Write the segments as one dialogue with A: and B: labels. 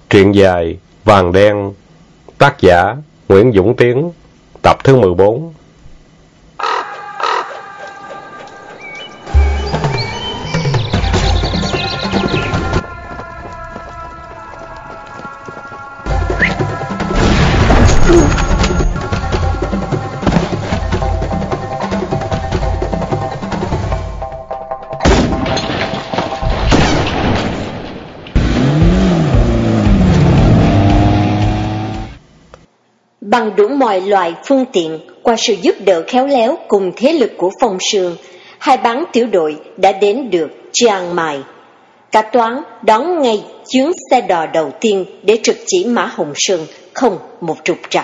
A: Truyện dài Vàng Đen, tác giả Nguyễn Dũng Tiến, tập thứ 14.
B: Bằng đủ mọi loại phương tiện, qua sự giúp đỡ khéo léo cùng thế lực của Phong Sương, hai bán tiểu đội đã đến được Chiang Mai. Cả toán đón ngay chuyến xe đò đầu tiên để trực chỉ Mã Hồng Sơn, không một trục trặc.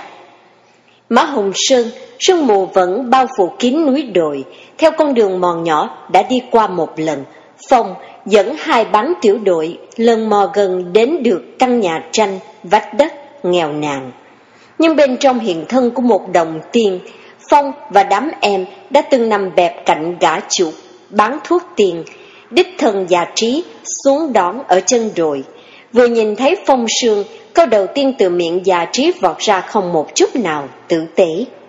B: Mã Hồng Sơn, sương mù vẫn bao phủ kín núi đồi. Theo con đường mòn nhỏ đã đi qua một lần, Phong dẫn hai bán tiểu đội lần mò gần đến được căn nhà tranh vách đất nghèo nàn. Nhưng bên trong hiện thân của một đồng tiền, Phong và đám em đã từng nằm bẹp cạnh gã chủ bán thuốc tiền. Đích thân Già Trí xuống đón ở chân đồi. Vừa nhìn thấy Phong Sương, câu đầu tiên từ miệng Già Trí vọt ra không một chút nào tử tế.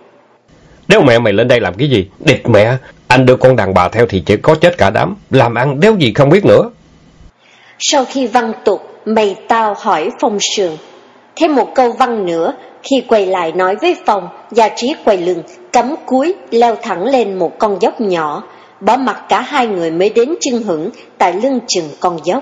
A: Đéo mẹ mày lên đây làm cái gì? Địt mẹ, anh đưa con đàn bà theo thì chỉ có chết cả đám, làm ăn đéo gì không biết nữa.
B: Sau khi văn tục, mày tao hỏi Phong Sương thêm một câu văn nữa. Khi quay lại nói với Phong, Già Trí quay lưng, cắm cúi, leo thẳng lên một con dốc nhỏ, bỏ mặc cả hai người mới đến chưng hửng tại lưng chừng con dốc.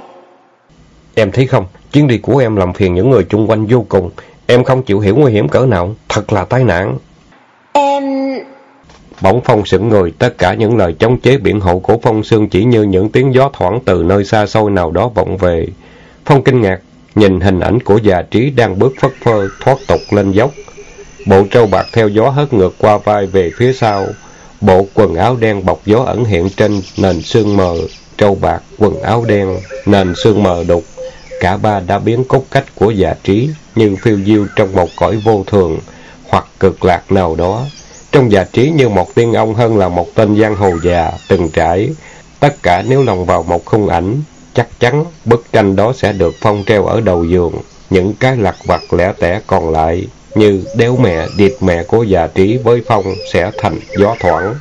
A: Em thấy không, chuyến đi của em làm phiền những người chung quanh vô cùng. Em không chịu hiểu nguy hiểm cỡ nào, thật là tai nạn.
B: Em...
A: Bỗng Phong sững người, tất cả những lời chống chế biện hộ của Phong Sương chỉ như những tiếng gió thoảng từ nơi xa xôi nào đó vọng về. Phong kinh ngạc, nhìn hình ảnh của Già Trí đang bước phất phơ thoát tục lên dốc. Bộ trâu bạc theo gió hất ngược qua vai về phía sau. Bộ quần áo đen bọc gió ẩn hiện trên nền sương mờ. Trâu bạc, quần áo đen, nền sương mờ đục. Cả ba đã biến cốt cách của Già Trí như phiêu diêu trong một cõi vô thường hoặc cực lạc nào đó. Trong Già Trí như một tiên ông hơn là một tên giang hồ già từng trải. Tất cả nếu lồng vào một khung ảnh, chắc chắn bức tranh đó sẽ được Phong treo ở đầu giường. Những cái lặt vặt lẻ tẻ còn lại như đéo mẹ, điệp mẹ của Già Trí với Phong sẽ thành gió thoảng.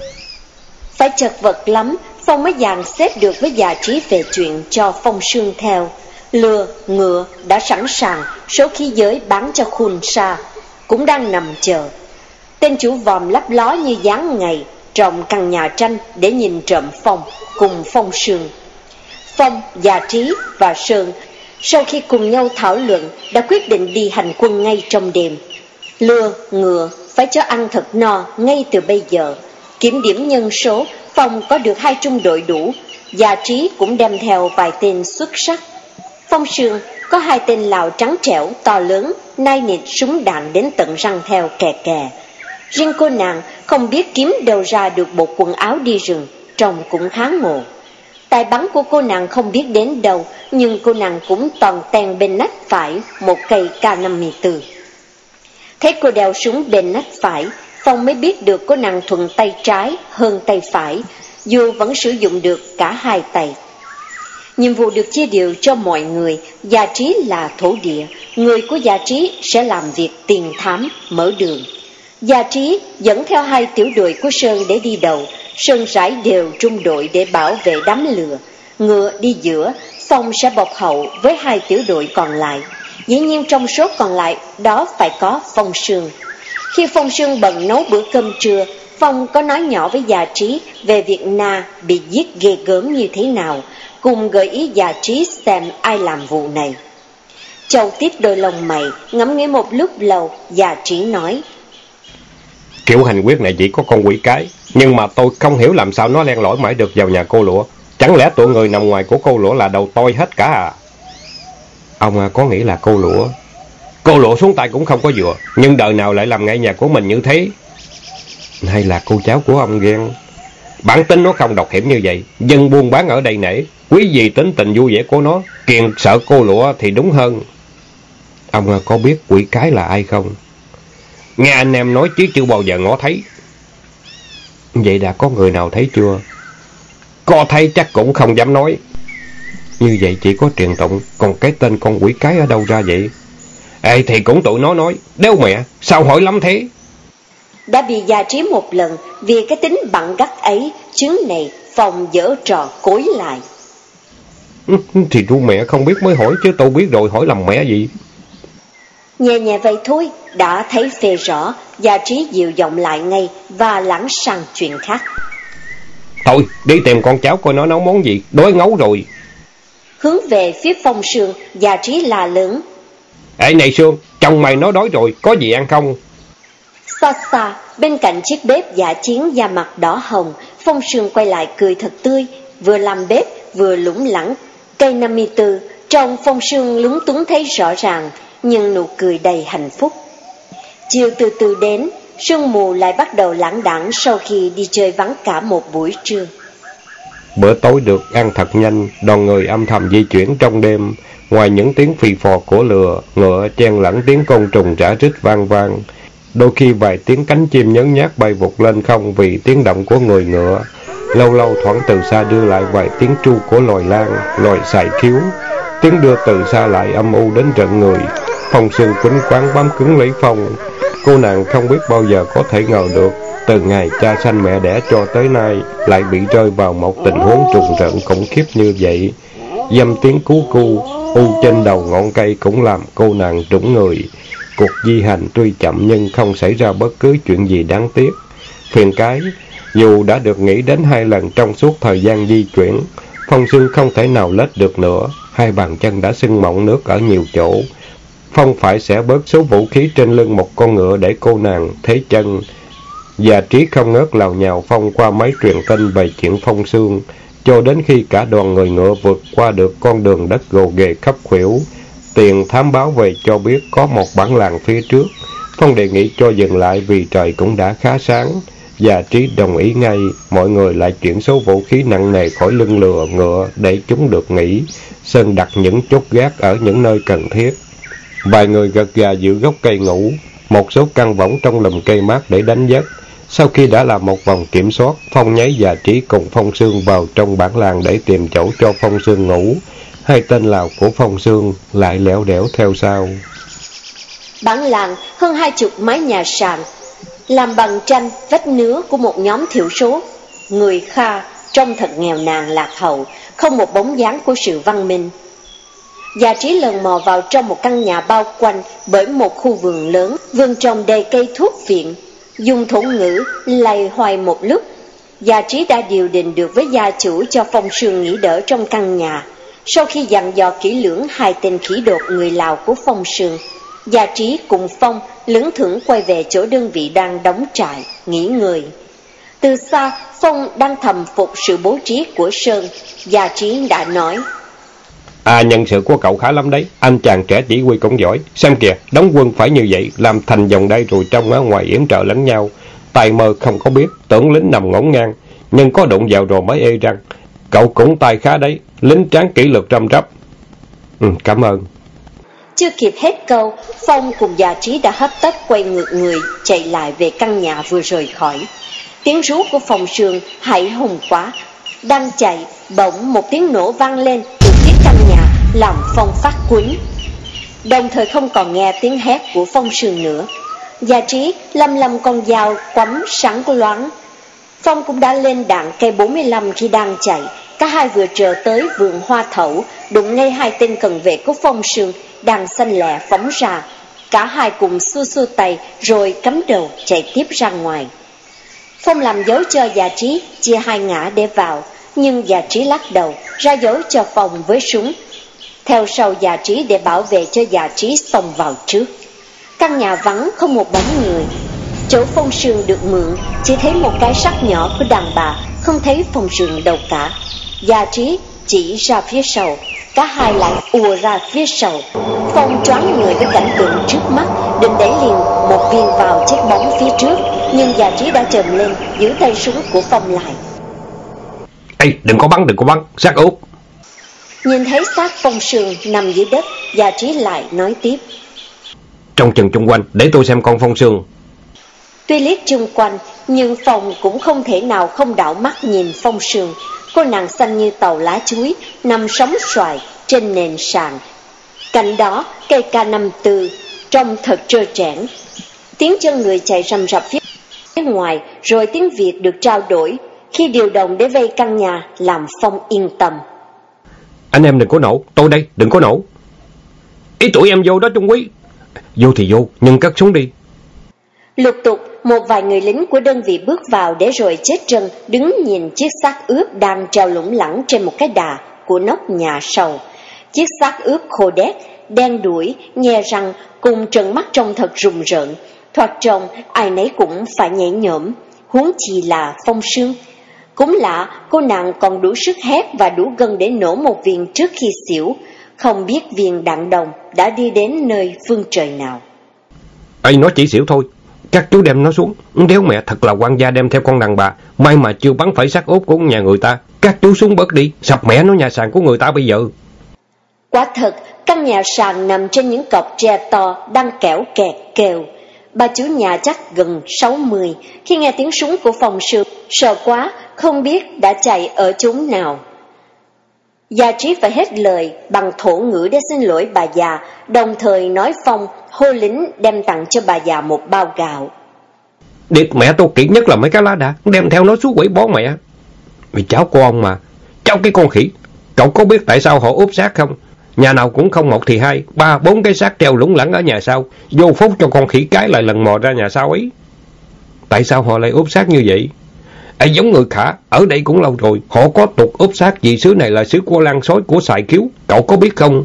B: Phải chật vật lắm, Phong mới dàn xếp được với Già Trí về chuyện cho Phong Sương theo. Lừa, ngựa đã sẵn sàng, số khí giới bán cho Khun Sa cũng đang nằm chờ. Tên chủ vòm lấp ló như dáng ngày trong căn nhà tranh để nhìn trộm Phong cùng Phong Sương. Phong, Già Trí và Sơn sau khi cùng nhau thảo luận đã quyết định đi hành quân ngay trong đêm. Lừa, ngựa phải cho ăn thật no ngay từ bây giờ. Kiểm điểm nhân số, Phong có được 2 trung đội đủ. Già Trí cũng đem theo vài tên xuất sắc. Phong Sương có 2 tên Lào trắng trẻo to lớn, nai nịt súng đạn đến tận răng theo kè kè. Riêng cô nàng không biết kiếm đâu ra được bộ quần áo đi rừng, trông cũng khá ngộ. Tài bắn của cô nàng không biết đến đâu, nhưng cô nàng cũng toàn ten bên nách phải một cây K54. Thấy cô đeo súng bên nách phải, Phong mới biết được cô nàng thuận tay trái hơn tay phải, dù vẫn sử dụng được cả 2 tay. Nhiệm vụ được chia đều cho mọi người. Già Trí là thổ địa, người của Già Trí sẽ làm việc tiền thám, mở đường. Già Trí dẫn theo 2 tiểu đội của Sơn để đi đầu. Sơn rải đều trung đội để bảo vệ đám lừa. Ngựa đi giữa, Phong sẽ bọc hậu với 2 tiểu đội còn lại. Dĩ nhiên trong số còn lại đó phải có Phong Sương. Khi Phong Sương bận nấu bữa cơm trưa, Phong có nói nhỏ với Già Trí về việc Na bị giết ghê gớm như thế nào, cùng gợi ý Già Trí xem ai làm vụ này. Châu tiếp đôi lông mày, ngẫm nghĩ một lúc lâu, Già Trí nói:
A: Kiểu hành quyết này chỉ có con quỷ cái, nhưng mà tôi không hiểu làm sao nó len lỏi mãi được vào nhà cô Lụa. Chẳng lẽ tụi người nằm ngoài của cô Lụa là đầu tôi hết cả à? Ông có nghĩ là cô Lụa? Cô Lụa xuống tay cũng không có vừa, nhưng đời nào lại làm ngay nhà của mình như thế? Hay là cô cháu của ông ghen? Bản tính nó không độc hiểm như vậy, dân buôn bán ở đây nể, quý gì tính tình vui vẻ của nó, kiêng sợ cô Lụa thì đúng hơn. Ông có biết quỷ cái là ai không? Nghe anh em nói chứ chưa bao giờ ngó thấy. Vậy đã có người nào thấy chưa? Có thấy chắc cũng không dám nói. Như vậy chỉ có truyền tụng, còn cái tên con quỷ cái ở đâu ra vậy? Ê, thì cũng tụi nó nói, đéo mẹ, sao hỏi lắm thế?
B: Đã bị già trí một lần, vì cái tính bặn gắt ấy, chứng này Phong giở trò cối lại.
A: Thì ru mẹ không biết mới hỏi, chứ tôi biết rồi hỏi làm mẹ gì.
B: Nhẹ nhẹ vậy thôi, đã thấy phê rõ, già trí dịu giọng lại ngay và lảng sang chuyện khác.
A: Thôi, đi tìm con cháu coi nó nấu món gì, đói ngấu rồi.
B: Hướng về phía Phong Sương, già trí la lớn.
A: Ê này Sương, chồng mày nó đói rồi, có gì ăn không?
B: Xa xa, bên cạnh chiếc bếp giả chiến da mặt đỏ hồng, Phong Sương quay lại cười thật tươi, vừa làm bếp vừa lủng lẳng. Cây 54, trong Phong Sương lúng túng thấy rõ ràng, nhưng nụ cười đầy hạnh phúc. Chiều từ từ đến, sương mù lại bắt đầu lãng đãng sau khi đi chơi vắng cả một buổi trưa.
A: Bữa tối được ăn thật nhanh, đoàn người âm thầm di chuyển trong đêm. Ngoài những tiếng phì phò của lừa, ngựa chen lẫn tiếng côn trùng rã rít vang vang. Đôi khi vài tiếng cánh chim nhớn nhác bay vụt lên không vì tiếng động của người ngựa. Lâu lâu thoảng từ xa đưa lại vài tiếng tru của loài lan, loài xài khiếu. Tiếng đưa từ xa lại âm u đến rợn người. Phong Sương quýnh quáng bám cứng lấy Phong. Cô nàng không biết bao giờ có thể ngờ được, từ ngày cha sanh mẹ đẻ cho tới nay lại bị rơi vào một tình huống trùng rợn khủng khiếp như vậy. Dăm tiếng cú cu u trên đầu ngọn cây cũng làm cô nàng trũng người. Cuộc di hành tuy chậm nhưng không xảy ra bất cứ chuyện gì đáng tiếc. Phiền cái, dù đã được nghĩ đến 2 lần trong suốt thời gian di chuyển, Phong Sương không thể nào lết được nữa. 2 bàn chân đã sưng mọng nước ở nhiều chỗ. Phong phải xẻ bớt số vũ khí trên lưng một con ngựa để cô nàng thế chân. Già trí không ngớt lào nhào Phong qua máy truyền tin về chuyện Phong Sương, cho đến khi cả đoàn người ngựa vượt qua được con đường đất gồ ghề khắp khuỷu. Tiền thám báo về cho biết có một bản làng phía trước. Phong đề nghị cho dừng lại vì trời cũng đã khá sáng. Già trí đồng ý ngay, mọi người lại chuyển số vũ khí nặng nề khỏi lưng lừa ngựa để chúng được nghỉ. Sơn đặt những chốt gác ở những nơi cần thiết. Vài người gật gà giữa gốc cây ngủ, một số căng võng trong lùm cây mát để đánh giấc. Sau khi đã làm một vòng kiểm soát, Phong nháy Già trí cùng Phong Sương vào trong bản làng để tìm chỗ cho Phong Sương ngủ. 2 tên Lào của Phong Sương lại lẻo đẻo theo sau.
B: Bản làng hơn 20 mái nhà sàn, làm bằng tranh vách nứa của một nhóm thiểu số. Người Kha trông thật nghèo nàn lạc hậu, không một bóng dáng của sự văn minh. Già trí lần mò vào trong một căn nhà bao quanh bởi một khu vườn lớn, vườn trồng đầy cây thuốc viện. Dùng thổ ngữ lầy hoài một lúc, Già trí đã điều định được với gia chủ cho Phong Sương nghỉ đỡ trong căn nhà. Sau khi dặn dò kỹ lưỡng 2 tên khỉ đột người Lào của Phong Sương, Già trí cùng Phong lững thững quay về chỗ đơn vị đang đóng trại, nghỉ ngơi. Từ xa, Phong đang thầm phục sự bố trí của Sơn. Già trí đã nói:
A: Nhân sự của cậu khá lắm đấy, anh chàng trẻ chỉ huy cũng giỏi. Xem kìa, đóng quân phải như vậy, làm thành vòng đây rồi trong ở ngoài yểm trợ lẫn nhau. Tài mơ không có biết, tưởng lính nằm ngổn ngang, nhưng có đụng vào rồi mới ê răng. Cậu cũng tài khá đấy, lính tráng kỷ luật răm rắp. Cảm ơn.
B: Chưa kịp hết câu, Phong cùng Già trí đã hấp tấp quay ngược người, chạy lại về căn nhà vừa rời khỏi. Tiếng rú của Phong Sương hãi hùng quá. Đang chạy, bỗng một tiếng nổ vang lên từ phía căn nhà, làm Phong phát quýnh. Đồng thời không còn nghe tiếng hét của Phong Sương nữa. Già trí lầm con dao quắm sáng loáng. Phong cũng đã lên đạn cây 45 khi đang chạy. Cả hai vừa trở tới vườn hoa thẩu, đụng ngay 2 tên cận vệ của Phong Sương đang xanh lẹ phóng ra. Cả hai cùng xua tay rồi cắm đầu chạy tiếp ra ngoài. Phong làm dấu cho Già trí chia 2 ngã để vào, nhưng Già trí lắc đầu, ra dấu cho Phong với súng. Theo sau Già trí để bảo vệ cho Già trí xông vào trước. Căn nhà vắng không một bóng người. Chỗ Phong Sương được mượn chỉ thấy một cái sắt nhỏ của đàn bà, không thấy Phong Sương đâu cả. Già trí chỉ ra phía sau, cả hai lại ùa ra phía sau. Phong choáng người với cảnh tượng trước mắt, định đẩy liền một viên vào chiếc bóng phía trước, nhưng Già trí đã chồm lên giữ tay súng của Phong lại.
A: Ê, đừng có bắn, xác úp.
B: Nhìn thấy xác Phong Sương nằm dưới đất, Già trí lại nói tiếp:
A: Trong chừng chung quanh, để tôi xem con Phong Sương.
B: Tuy liếc chung quanh, nhưng Phong cũng không thể nào không đảo mắt nhìn Phong Sương. Cô nàng xanh như tàu lá chuối, nằm sóng xoài trên nền sàn. Cạnh đó, cây K54 trông thật trơ trẽn. Tiếng chân người chạy rầm rập phía ngoài, rồi tiếng Việt được trao đổi. Khi điều động để vây căn nhà, làm Phong yên tâm.
A: Anh em đừng có nổ, tôi đây, đừng có nổ. Ý tụi em vô đó Trung Quý. Vô thì vô, nhưng cất súng đi.
B: Lục tục, một vài người lính của đơn vị bước vào để rồi chết chân, đứng nhìn chiếc xác ướp đang treo lủng lẳng trên một cái đà của nóc nhà sầu. Chiếc xác ướp khô đét, đen đuổi, nhe răng, cùng trợn mắt trông thật rùng rợn. Thoạt trông, ai nấy cũng phải nhảy nhổm, huống chi là Phong Sương. Cũng lạ, cô nàng còn đủ sức hét và đủ gân để nổ một viên trước khi xỉu. Không biết viên đạn đồng đã đi đến nơi phương trời nào.
A: Nó chỉ xỉu thôi. Các chú đem nó xuống. Đéo mẹ, thật là quan gia đem theo con đàn bà. May mà chưa bắn phải xác ốp của nhà người ta. Các chú xuống bớt đi, sập mẹ nó nhà sàn của người ta bây giờ.
B: Quả thật, căn nhà sàn nằm trên những cọc tre to đang kẽo kẹt kêu. Bà chủ nhà chắc gần 60, khi nghe tiếng súng của Phong Sương, sợ quá, không biết đã chạy ở chốn nào. Gia Trí phải hết lời bằng thổ ngữ để xin lỗi bà già, đồng thời nói Phong hô lính đem tặng cho bà già một bao gạo.
A: Điệt mẹ tôi kỹ nhất là mấy cái lá đá, đem theo nó xuống quỷ bó mẹ. Vì cháu của ông mà, cháu cái con khỉ, cậu có biết tại sao họ úp xác không? Nhà nào cũng không một thì hai, 3, 4 cái xác treo lủng lẳng ở nhà sau, vô phút cho con khỉ cái lại lần mò ra nhà sau ấy. Tại sao họ lại úp xác như vậy? Giống người Khả, ở đây cũng lâu rồi, họ có tục úp xác vì xứ này là xứ của Lan Sói của Sài Khiếu, cậu có biết không?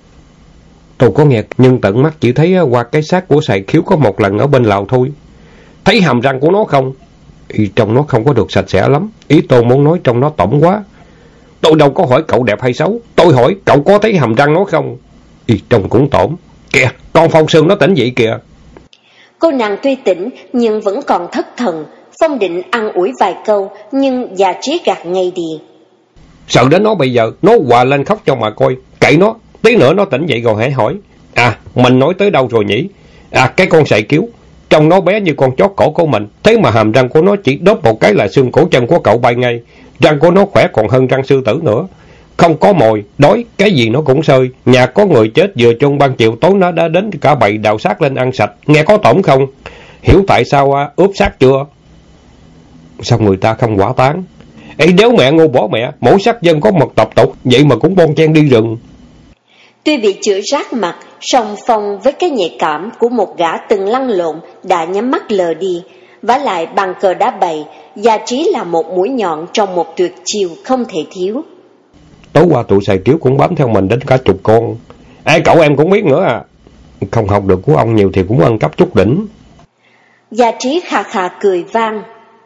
A: Tôi có nghe, nhưng tận mắt chỉ thấy qua cái xác của Sài Khiếu có một lần ở bên Lào thôi. Thấy hàm răng của nó không? Trông nó không có được sạch sẽ lắm, ý tôi muốn nói trông nó tổng quá. Tôi đâu có hỏi cậu đẹp hay xấu, tôi hỏi cậu có thấy hàm răng nó không? Trông cũng tổn. Kìa, con Phong Sương nó tỉnh vậy kìa.
B: Cô nàng tuy tỉnh nhưng vẫn còn thất thần. Phong định ăn ủi vài câu, nhưng Gia Trí gạt ngay đi.
A: Sợ đến nó bây giờ, nó hòa lên khóc cho mà coi. Kệ nó, tí nữa nó tỉnh dậy rồi hãy hỏi. Mình nói tới đâu rồi nhỉ? Cái con Sài Khiếu, trông nó bé như con chó cổ của mình, thế mà hàm răng của nó chỉ đốt một cái là xương cổ chân của cậu bay ngay. Răng của nó khỏe còn hơn răng sư tử nữa. Không có mồi, đói, cái gì nó cũng sơi. Nhà có người chết vừa chung ban chiều tối nó đã đến cả bầy đào xác lên ăn sạch. Nghe có tổn không? Hiểu tại sao ướp xác chưa? Sao người ta không hỏa táng? Đéo mẹ ngu bỏ mẹ, mỗi sắc dân có một tập tục, vậy mà cũng bon chen đi rừng.
B: Tuy bị chửi rát mặt, song Phong với cái nhạy cảm của một gã từng lăn lộn đã nhắm mắt lờ đi. Vả lại bàn cờ đá bày, Gia Trí là một mũi nhọn trong một tuyệt chiêu không thể thiếu.
A: Tối qua tụi Sài Khiếu cũng bám theo mình đến cả 10 con. Cậu em cũng biết nữa à? Không học được của ông nhiều thì cũng ăn cắp chút đỉnh.
B: Gia Trí khà khà cười vang.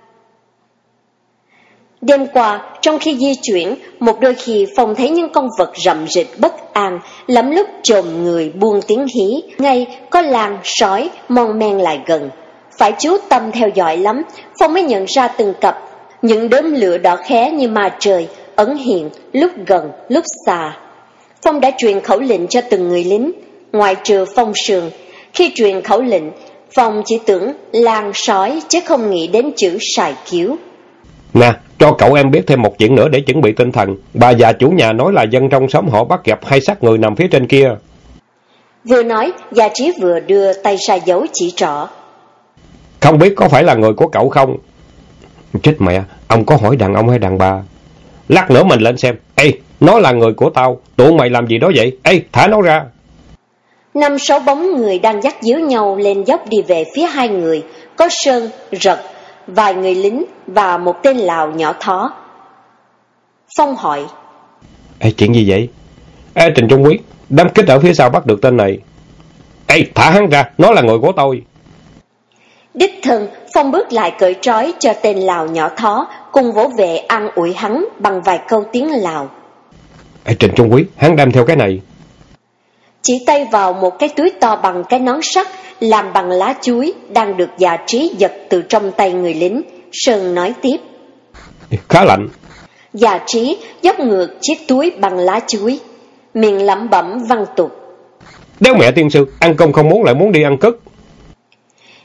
B: Đêm qua, trong khi di chuyển, một đôi khi Phong thấy những con vật rậm rịch bất an, lắm lúc chồm người buông tiếng hí, ngay có làng sói mon men lại gần. Phải chú tâm theo dõi lắm, Phong mới nhận ra từng cặp, những đốm lửa đỏ khé như ma trời, ẩn hiện, lúc gần, lúc xa. Phong đã truyền khẩu lệnh cho từng người lính, ngoại trừ Phong Sương. Khi truyền khẩu lệnh, Phong chỉ tưởng làng sói chứ không nghĩ đến chữ Sài Khiếu.
A: Nè, cho cậu em biết thêm một chuyện nữa để chuẩn bị tinh thần. Bà già chủ nhà nói là dân trong xóm họ bắt gặp 2 xác người nằm phía trên kia.
B: Vừa nói, Gia Trí vừa đưa tay ra dấu chỉ trỏ.
A: Không biết có phải là người của cậu không? Chết mẹ, ông có hỏi đàn ông hay đàn bà? Lát nữa mình lên xem. Nó là người của tao, tụi mày làm gì đó vậy? Thả nó ra.
B: 5-6 bóng người đang dắt díu nhau lên dốc đi về phía 2 người, có Sơn, Rật, vài người lính và một tên Lào nhỏ thó. Phong hỏi.
A: Chuyện gì vậy? Trình Trung Quyết, đám kích ở phía sau bắt được tên này. Thả hắn ra, nó là người của tôi.
B: Đích thân, Phong bước lại cởi trói cho tên Lào nhỏ thó, cùng vỗ về an ủi hắn bằng vài câu tiếng Lào.
A: Trình Trung Quyết, hắn đem theo cái này.
B: Chỉ tay vào một cái túi to bằng cái nón sắt, làm bằng lá chuối, đang được Gia Trí giật từ trong tay người lính. Sơn nói tiếp.
A: Khá lạnh.
B: Gia Trí dốc ngược chiếc túi bằng lá chuối, miệng lẩm bẩm văng tục.
A: Đéo mẹ tiên sư, ăn cơm không muốn lại muốn đi ăn cất.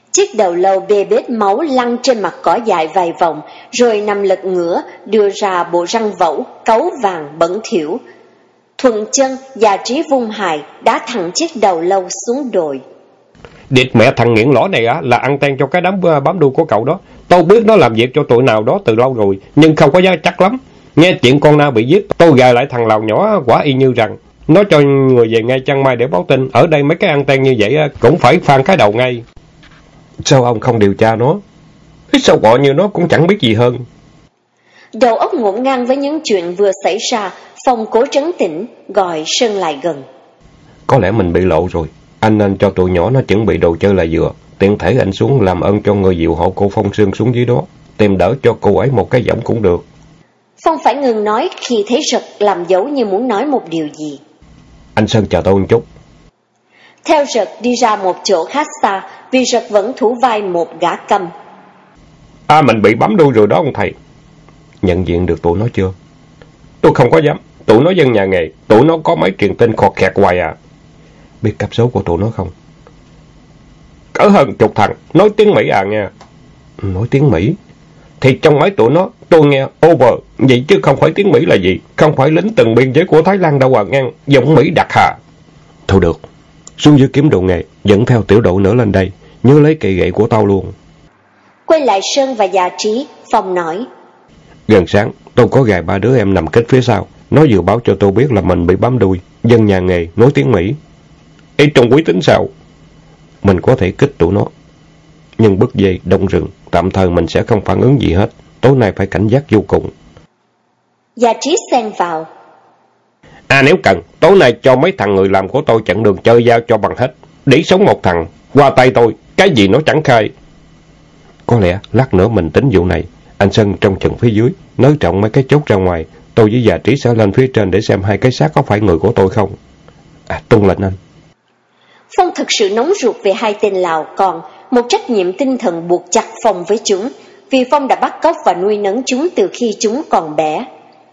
B: Chiếc đầu lâu bê bết máu lăn trên mặt cỏ dại vài vòng, rồi nằm lật ngửa, đưa ra bộ răng vẩu, cáu vàng bẩn thỉu. Thuận chân, Già Trí vung hài, đá thẳng chiếc đầu lâu xuống đồi.
A: Địt mẹ thằng nghiện lõ này là ăn ten cho cái đám bám đuôi của cậu đó. Tôi biết nó làm việc cho tụi nào đó từ lâu rồi, nhưng không có giá chắc lắm. Nghe chuyện con Na bị giết, tôi gài lại thằng Lào nhỏ quả y như rằng. Nó cho người về ngay Chiang Mai để báo tin. Ở đây mấy cái anten như vậy cũng phải phang cái đầu ngay. Sao ông không điều tra nó? Sao gọi như nó cũng chẳng biết gì hơn.
B: Đầu óc ngổn ngang với những chuyện vừa xảy ra, Phong cố trấn tĩnh, gọi Sơn lại gần.
A: Có lẽ mình bị lộ rồi. Anh nên cho tụi nhỏ nó chuẩn bị đồ chơi là vừa. Tiện thể anh xuống làm ơn cho người dìu hộ cô Phong Sương xuống dưới đó. Tìm đỡ cho cô ấy một cái giọng cũng được.
B: Phong phải ngừng nói khi thấy Rật làm dấu như muốn nói một điều gì.
A: Anh Sơn chờ tôi một chút.
B: Theo Rật đi ra một chỗ khá xa, vì Rật vẫn thủ vai một gã câm.
A: Mình bị bấm đuôi rồi đó ông thầy. Nhận diện được tụi nó chưa? Tôi không có dám. Tụi nó dân nhà nghề. Tụi nó có mấy truyền tin khọt khẹt hoài à. Biết cấp số của tụi nó không? Cỡ hơn 10 thằng. Nói tiếng Mỹ à nha. Nói tiếng Mỹ? Thì trong mấy tụi nó tôi nghe over. Vậy chứ không phải tiếng Mỹ là gì. Không phải lính từng biên giới của Thái Lan đâu à ngang. Giọng Mỹ đặc hà. Thôi được. Xuống dưới kiếm đồ nghề. Dẫn theo tiểu đội nữa lên đây. Nhớ lấy cây gậy của tao luôn.
B: Quay lại Sơn và Già Trí, Phong nói.
A: Gần sáng tôi có gài 3 đứa em nằm kết phía sau. Nó vừa báo cho tôi biết là mình bị bám đuôi. Dân nhà nghề nói tiếng Mỹ. Ê trong quý tính sao? Mình có thể kích tụi nó. Nhưng bứt dây, đông rừng, tạm thời mình sẽ không phản ứng gì hết. Tối nay phải cảnh giác vô cùng.
B: Già Trí xen vào.
A: Nếu cần, tối nay cho mấy thằng người làm của tôi chặn đường chơi giao cho bằng hết. Để sống một thằng, qua tay tôi, cái gì nó chẳng khai. Có lẽ lát nữa mình tính vụ này. Anh Sơn trong trận phía dưới, nới rộng mấy cái chốt ra ngoài. Tôi với Già Trí sẽ lên phía trên để xem hai cái xác có phải người của tôi không. Tuân lệnh anh.
B: Phong thực sự nóng ruột về hai tên Lào, còn một trách nhiệm tinh thần buộc chặt Phong với chúng, vì Phong đã bắt cóc và nuôi nấng chúng từ khi chúng còn bé.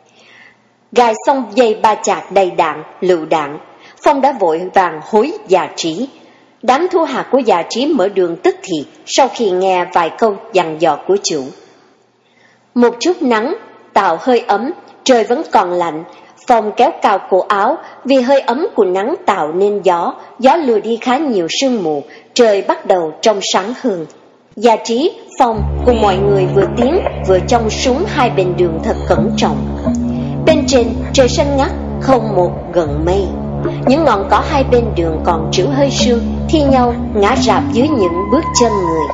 B: Gài xong dây ba chạc đầy đạn, lựu đạn, Phong đã vội vàng hối Già Trí. Đám thua hạt của Già Trí mở đường tức thì sau khi nghe vài câu dặn dò của chủ. Một chút nắng tạo hơi ấm, trời vẫn còn lạnh. Phong kéo cao cổ áo, vì hơi ấm của nắng tạo nên gió lùa đi khá nhiều sương mù, trời bắt đầu trong sáng hơn. Già Trí, Phong cùng mọi người vừa tiến vừa trông súng hai bên đường thật cẩn trọng. Bên trên trời xanh ngắt, không một gợn mây. Những ngọn cỏ hai bên đường còn trĩu hơi sương, thi nhau ngã rạp dưới những bước chân người.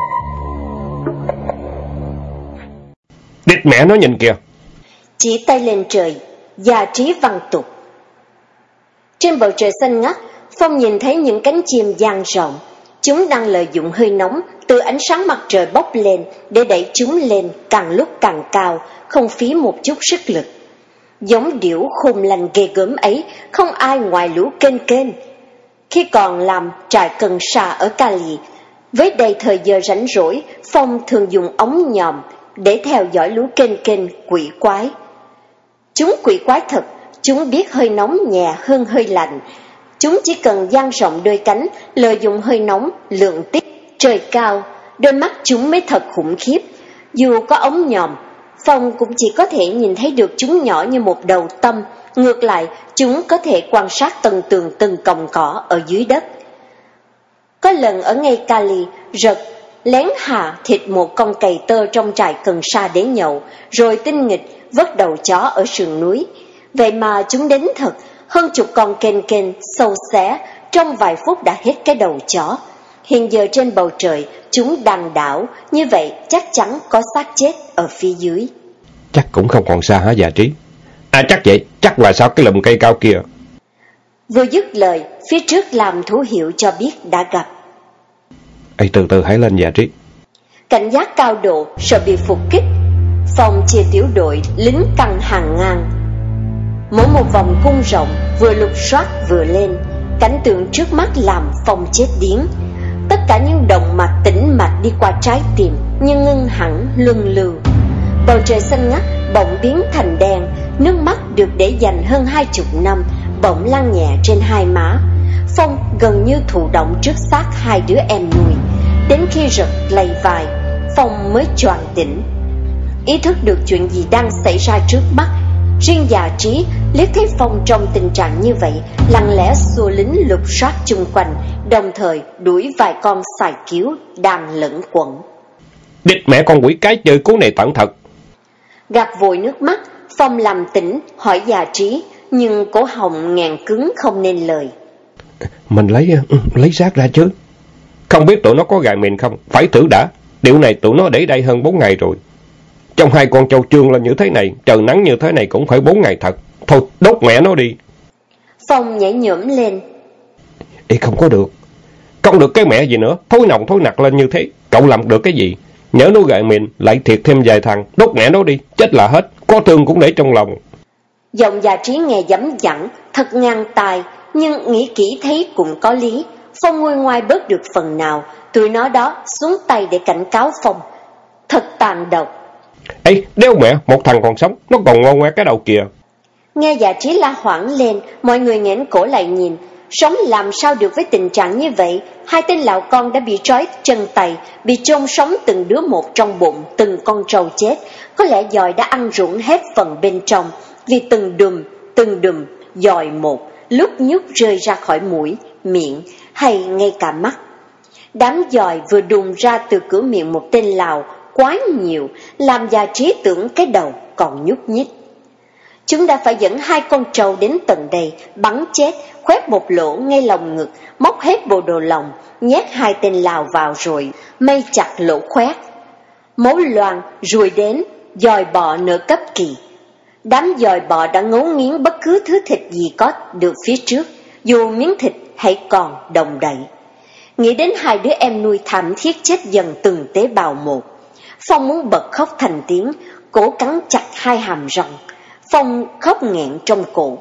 A: Địt mẹ nó nhìn kìa.
B: Chỉ tay lên trời, Già Trí văng tục. Trên bầu trời xanh ngắt, Phong nhìn thấy những cánh chim dang rộng. Chúng đang lợi dụng hơi nóng từ ánh sáng mặt trời bốc lên để đẩy chúng lên càng lúc càng cao, không phí một chút sức lực. Giống điểu khùng lành ghê gớm ấy, không ai ngoài lũ kênh. Khi còn làm trại cần sa ở Cali, với đầy thời giờ rảnh rỗi, Phong thường dùng ống nhòm để theo dõi lũ kênh quỷ quái. Chúng quỷ quái thật, chúng biết hơi nóng nhẹ hơn hơi lạnh. Chúng chỉ cần dang rộng đôi cánh, lợi dụng hơi nóng, lượng tích, trời cao, đôi mắt chúng mới thật khủng khiếp. Dù có ống nhòm, Phong cũng chỉ có thể nhìn thấy được chúng nhỏ như một đầu tâm, ngược lại, chúng có thể quan sát từng tường từng cọng cỏ ở dưới đất. Có lần ở ngay Cali, Rật lén hạ thịt một con cầy tơ trong trại cần sa để nhậu, rồi tinh nghịch vớt đầu chó ở sườn núi. Vậy mà chúng đến thật, hơn chục con kênh sâu xé, trong vài phút đã hết cái đầu chó. Hiện giờ trên bầu trời, chúng đang đảo, như vậy chắc chắn có xác chết ở phía dưới.
A: Chắc cũng không còn xa hả Già Trí? Chắc vậy, chắc là sau cái lùm cây cao kia.
B: Vừa dứt lời, phía trước làm thủ hiệu cho biết đã gặp.
A: Từ từ hãy lên Già Trí.
B: Cảnh giác cao độ, sợ bị phục kích. Phong chia tiểu đội, lính căng hàng ngang. Mỗi một vòng cung rộng, vừa lục soát vừa lên. Cảnh tượng trước mắt làm Phong chết điếng. Tất cả những động mạch tĩnh mạch đi qua trái tim, nhưng ngưng hẳn luân lưu. Bầu trời xanh ngắt bỗng biến thành đen, nước mắt được để dành hơn 20 năm bỗng lăn nhẹ trên hai má. Phong gần như thụ động trước xác hai đứa em nuôi. Đến khi Rật lay vai, Phong mới choàng tỉnh. Ý thức được chuyện gì đang xảy ra trước mắt. Riêng già Trí liếc thấy Phong trong tình trạng như vậy, lặng lẽ xua lính lục soát chung quanh, đồng thời đuổi vài con xài cứu đang lẫn quẩn.
A: Địch mẹ con quỷ cái chơi cú này tận thật.
B: Gạt vội nước mắt, Phong làm tỉnh hỏi già Trí, nhưng cổ họng ngàn cứng không nên lời.
A: Mình lấy xác ra chứ. Không biết tụi nó có gài mìn không? Phải thử đã. Điều này tụi nó để đây hơn 4 ngày rồi. Trong hai con trâu trương lên như thế này, trời nắng như thế này cũng phải 4 ngày thật. Thôi đốt mẹ nó đi.
B: Phong nhảy nhổm lên.
A: Ê, không có được. Không được cái mẹ gì nữa. Thối nồng thối nặc lên như thế. Cậu làm được cái gì? Nhớ nó gài mìn, lại thiệt thêm vài thằng. Đốt mẹ nó đi. Chết là hết. Có thương cũng để trong lòng.
B: Giọng già Trí nghe dấm dẳng, thật ngang tai, nhưng nghĩ kỹ thấy cũng có lý. Phong nguôi ngoai bớt được phần nào. Tụi nó đó xuống tay để cảnh cáo Phong. Thật tàn độc.
A: Ê, đéo mẹ, một thằng còn sống, nó còn ngon ngoe cái đầu kìa.
B: Nghe già Trí la hoảng lên, mọi người nghẽn cổ lại nhìn. Sống làm sao được với tình trạng như vậy? Hai tên lão con đã bị trói chân tay, bị chôn sống từng đứa một trong bụng, từng con trâu chết. Có lẽ giòi đã ăn rụng hết phần bên trong, vì từng đùm, giòi một, lúc nhúc rơi ra khỏi mũi, miệng, hay ngay cả mắt. Đám giòi vừa đùng ra từ cửa miệng một tên Lào, quá nhiều, làm già Trí tưởng cái đầu còn nhúc nhích. Chúng đã phải dẫn hai con trâu đến tận đây, bắn chết, khoét một lỗ ngay lòng ngực, móc hết bộ đồ lòng, nhét hai tên Lào vào rồi mây chặt lỗ khoét. Máu loang ruồi đến, giòi bọ nở cấp kỳ. Đám giòi bọ đã ngấu nghiến bất cứ thứ thịt gì có được phía trước, dù miếng thịt hãy còn đồng đậy. Nghĩ đến hai đứa em nuôi thảm thiết chết dần từng tế bào một, Phong muốn bật khóc thành tiếng, cổ cắn chặt hai hàm răng. Phong khóc nghẹn trong cổ.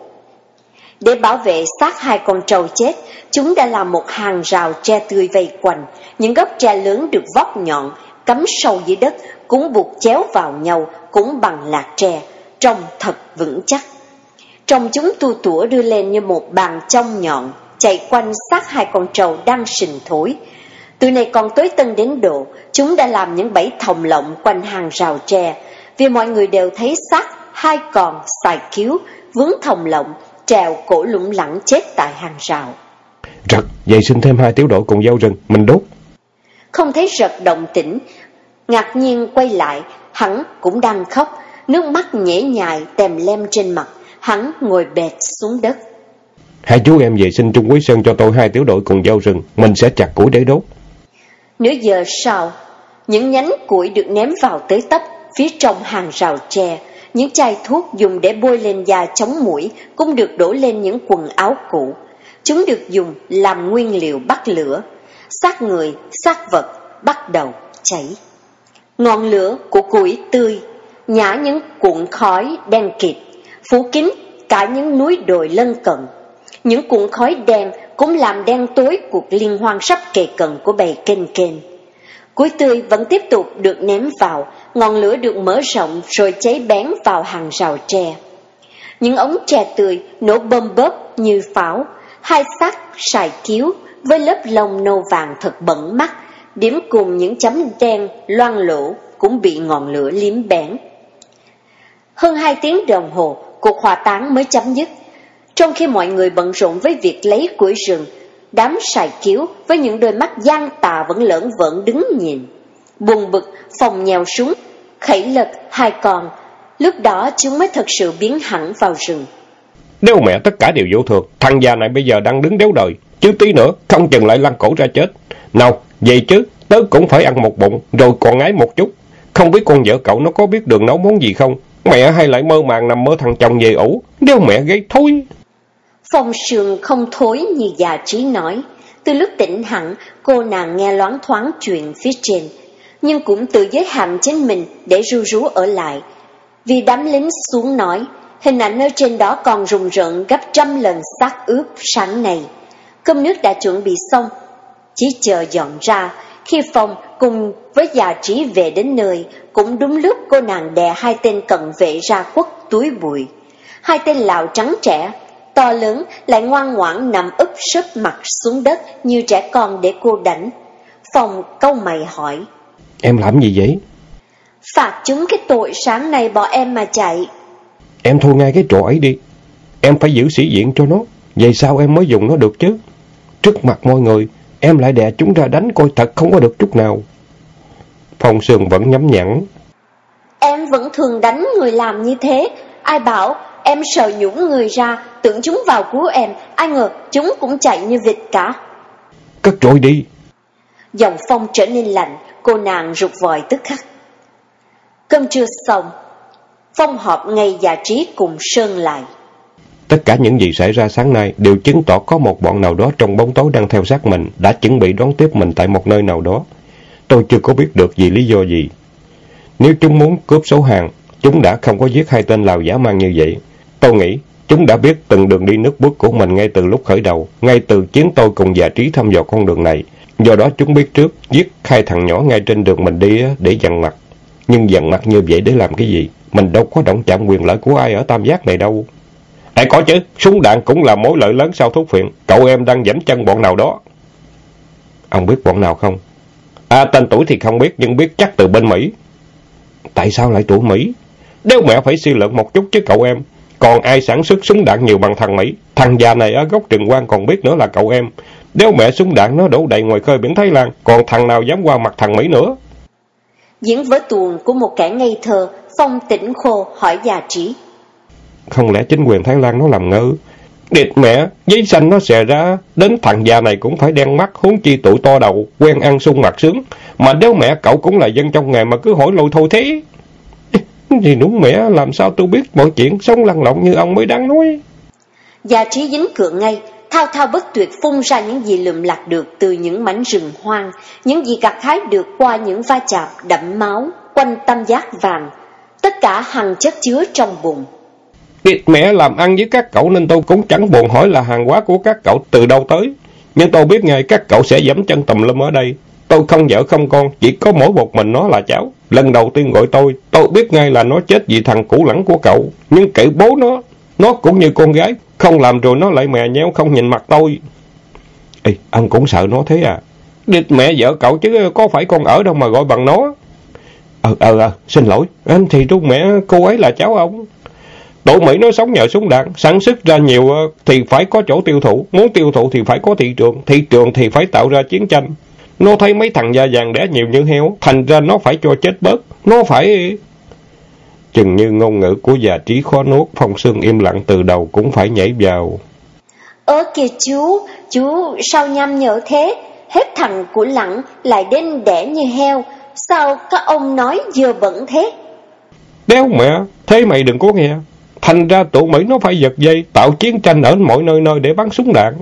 B: Để bảo vệ xác hai con trâu chết, chúng đã làm một hàng rào tre tươi vây quanh. Những gốc tre lớn được vót nhọn, cắm sâu dưới đất, cũng buộc chéo vào nhau, cũng bằng lạt tre, trông thật vững chắc. Trong chúng tua tủa đưa lên như một bàn trong nhọn, chạy quanh xác hai con trâu đang sình thối. Từ này còn tối tân đến độ, chúng đã làm những bẫy thòng lọng quanh hàng rào tre, vì mọi người đều thấy xác hai con xài cứu vướng thòng lọng, trèo cổ lủng lẳng chết tại hàng rào.
A: Rật, vậy xin thêm 2 tiểu đội cùng dâu rừng, mình đốt.
B: Không thấy Rật động tĩnh, ngạc nhiên quay lại, hắn cũng đang khóc, nước mắt nhễ nhại tèm lem trên mặt, hắn ngồi bệt xuống đất.
A: Hai chú em về xin Trung Quý Sơn cho tôi 2 tiểu đội cùng dâu rừng, mình sẽ chặt củi để đốt.
B: Nửa giờ sau, những nhánh củi được ném vào tới tấp phía trong hàng rào tre. Những chai thuốc dùng để bôi lên da chống muỗi cũng được đổ lên những quần áo cũ. Chúng được dùng làm nguyên liệu bắt lửa. Xác người, xác vật bắt đầu cháy. Ngọn lửa của củi tươi nhả những cuộn khói đen kịt, phủ kín cả những núi đồi lân cận. Những cuộn khói đen cũng làm đen tối cuộc liên hoan sắp kề cận của bầy kênh kênh. Củi tươi vẫn tiếp tục được ném vào, ngọn lửa được mở rộng rồi cháy bén vào hàng rào tre. Những ống tre tươi nổ bơm bớp như pháo, hai xác sài cứu với lớp lông nâu vàng thật bẩn mắt, điểm cùng những chấm đen loang lổ cũng bị ngọn lửa liếm bén. Hơn 2 tiếng đồng hồ, cuộc hỏa táng mới chấm dứt. Trong khi mọi người bận rộn với việc lấy củi rừng, đám sài cứu với những đôi mắt gian tà vẫn lởn vởn đứng nhìn. Buồn bực, Phong nhèo súng, khẩy lật hai con. Lúc đó chúng mới thật sự biến hẳn vào rừng.
A: Đéo mẹ, tất cả đều vô thường. Thằng già này bây giờ đang đứng đéo đời, chứ tí nữa không chừng lại lăn cổ ra chết. Nào, vậy chứ, tớ cũng phải ăn một bụng, rồi còn ngái một chút. Không biết con vợ cậu nó có biết đường nấu món gì không? Mẹ hay lại mơ màng nằm mơ thằng chồng về ủ. Đéo mẹ gây thối.
B: Phong Sương không thối như già Trí nói. Từ lúc tỉnh hẳn, cô nàng nghe loáng thoáng chuyện phía trên, nhưng cũng tự giới hạn chính mình để ru rú ở lại. Vì đám lính xuống nói, hình ảnh ở trên đó còn rùng rợn gấp 100 lần xác ướp sáng nay. Cơm nước đã chuẩn bị xong, chỉ chờ dọn ra. Khi Phong cùng với già Trí về đến nơi, cũng đúng lúc cô nàng đè 2 tên cận vệ ra quất túi bụi. 2 tên Lào trắng trẻ, to lớn lại ngoan ngoãn nằm úp sấp mặt xuống đất như trẻ con để cô đánh. Phong cau mày hỏi.
A: Em làm gì vậy?
B: Phạt chúng cái tội sáng nay bỏ em mà chạy.
A: Em thôi ngay cái trò ấy đi. Em phải giữ sĩ diện cho nó. Vậy sao em mới dùng nó được chứ? Trước mặt mọi người, em lại đè chúng ra đánh coi thật không có được chút nào. Phong Sương vẫn nhắm nhẵn.
B: Em vẫn thường đánh người làm như thế. Ai bảo em sợ nhũng người ra, tưởng chúng vào cứu em. Ai ngờ chúng cũng chạy như vịt cả.
A: Cất trội đi.
B: Giọng Phong trở nên lạnh, cô nàng rụt vòi tức khắc. Cơm trưa xong, Phong họp ngay Dạ Trí cùng Sơn lại.
A: Tất cả những gì xảy ra sáng nay đều chứng tỏ có một bọn nào đó trong bóng tối đang theo sát mình, đã chuẩn bị đón tiếp mình tại một nơi nào đó. Tôi chưa có biết được vì lý do gì. Nếu chúng muốn cướp số hàng, chúng đã không có giết hai tên Lào dã man như vậy. Tôi nghĩ chúng đã biết từng đường đi nước bước của mình ngay từ lúc khởi đầu, ngay từ chuyến tôi cùng Dạ Trí thăm dò con đường này. Do đó chúng biết trước giết hai thằng nhỏ ngay trên đường mình đi để dằn mặt. Nhưng dằn mặt như vậy để làm cái gì? Mình đâu có động chạm quyền lợi của ai ở Tam Giác này đâu. Có chứ, súng đạn cũng là mối lợi lớn sau thuốc phiện. Cậu em đang giẫm chân bọn nào đó. Ông biết bọn nào không? Tên tuổi thì không biết, nhưng biết chắc từ bên Mỹ. Tại sao lại tụi Mỹ? Nếu mẹ phải suy luận một chút chứ cậu em. Còn ai sản xuất súng đạn nhiều bằng thằng Mỹ? Thằng già này ở góc Trường Quang còn biết nữa là cậu em. Nếu mẹ súng đạn nó đổ đầy ngoài khơi biển Thái Lan, còn thằng nào dám qua mặt thằng Mỹ nữa?
B: Diễn vở tuồng của một kẻ ngây thơ, Phong tỉnh khô hỏi Dạ Trí.
A: Không lẽ chính quyền Thái Lan nó làm ngơ? Địt mẹ, giấy xanh nó xè ra, đến thằng già này cũng phải đen mắt, huống chi tụi to đầu, quen ăn sung mặc sướng. Mà nếu mẹ cậu cũng là dân trong nghề mà cứ hỏi lôi thôi thế. Gì đúng mẹ, làm sao tôi biết mọi chuyện, sống lăn lộn như ông mới đáng nói.
B: Dạ Trí dính cựa ngay, thao thao bất tuyệt phun ra những gì lượm lặt được từ những mảnh rừng hoang, những gì gặt hái được qua những va chạm đẫm máu quanh Tam Giác vàng, tất cả hằng chất chứa trong bụng.
A: Địt mẹ, làm ăn với các cậu nên tôi cũng chẳng buồn hỏi là hàng hóa của các cậu từ đâu tới. Nhưng tôi biết ngay các cậu sẽ giẫm chân tùm lum ở đây. Tôi không vợ không con, chỉ có mỗi một mình nó là cháu. Lần đầu tiên gọi tôi biết ngay là nó chết vì thằng cũ lẳng của cậu. Nhưng kệ bố nó cũng như con gái, không làm rồi nó lại mè nheo không nhìn mặt tôi. Ê, ông cũng sợ nó thế à? Địt mẹ vợ cậu chứ có phải con ở đâu mà gọi bằng nó. Xin lỗi, anh thì đúng mẹ, cô ấy là cháu ông. Tụi Mỹ nó sống nhờ súng đạn, sản xuất ra nhiều thì phải có chỗ tiêu thụ, muốn tiêu thụ thì phải có thị trường thì phải tạo ra chiến tranh. Nó thấy mấy thằng da vàng đẻ nhiều như heo, thành ra nó phải cho chết bớt, nó phải... Chừng như ngôn ngữ của Dạ Trí khó nuốt, Phong Sương im lặng từ đầu cũng phải nhảy vào.
B: Kìa chú sao nhăm nhở thế, hết thằng của lẳng lại đến đẻ như heo, sao các ông nói dơ bẩn thế?
A: Đéo mẹ, thế mày đừng có nghe. Thành ra tụi Mỹ nó phải giật dây, tạo chiến tranh ở mọi nơi để bắn súng đạn.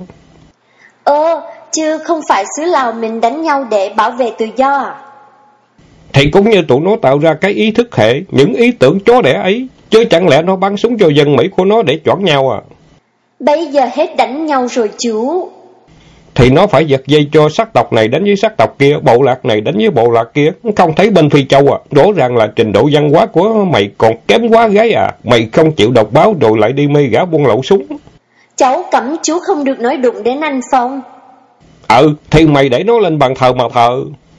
B: Chứ không phải xứ Lào mình đánh nhau để bảo vệ tự do à?
A: Thì cũng như tụi nó tạo ra cái ý thức hệ, những ý tưởng chó đẻ ấy, chứ chẳng lẽ nó bắn súng cho dân Mỹ của nó để choảng nhau à?
B: Bây giờ hết đánh nhau rồi chú.
A: Thì nó phải giật dây cho sắc tộc này đánh với sắc tộc kia, bộ lạc này đánh với bộ lạc kia. Không thấy bên Phi Châu à? Rõ ràng là trình độ văn hóa của mày còn kém quá gái à. Mày không chịu đọc báo rồi lại đi mê gã buôn lậu súng.
B: Cháu cấm chú không được nói đụng đến anh Phong.
A: Thì mày để nó lên bàn thờ mà thờ.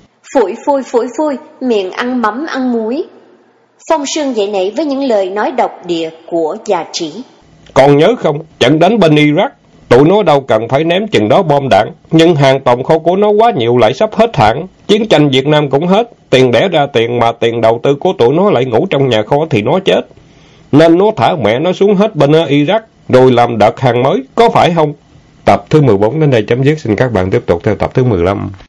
B: Phủi, miệng ăn mắm ăn muối. Phong Sương dậy nảy với những lời nói độc địa của Dạ Trí.
A: Còn nhớ không, trận đánh bên Iraq, tụi nó đâu cần phải ném chừng đó bom đạn, nhưng hàng tồn kho của nó quá nhiều lại sắp hết hạn. Chiến tranh Việt Nam cũng hết, tiền đẻ ra tiền mà tiền đầu tư của tụi nó lại ngủ trong nhà kho thì nó chết. Nên nó thả mẹ nó xuống hết bên Iraq, rồi làm đợt hàng mới, có phải không? Tập thứ 14 đến đây chấm dứt, xin các bạn tiếp tục theo tập thứ 15.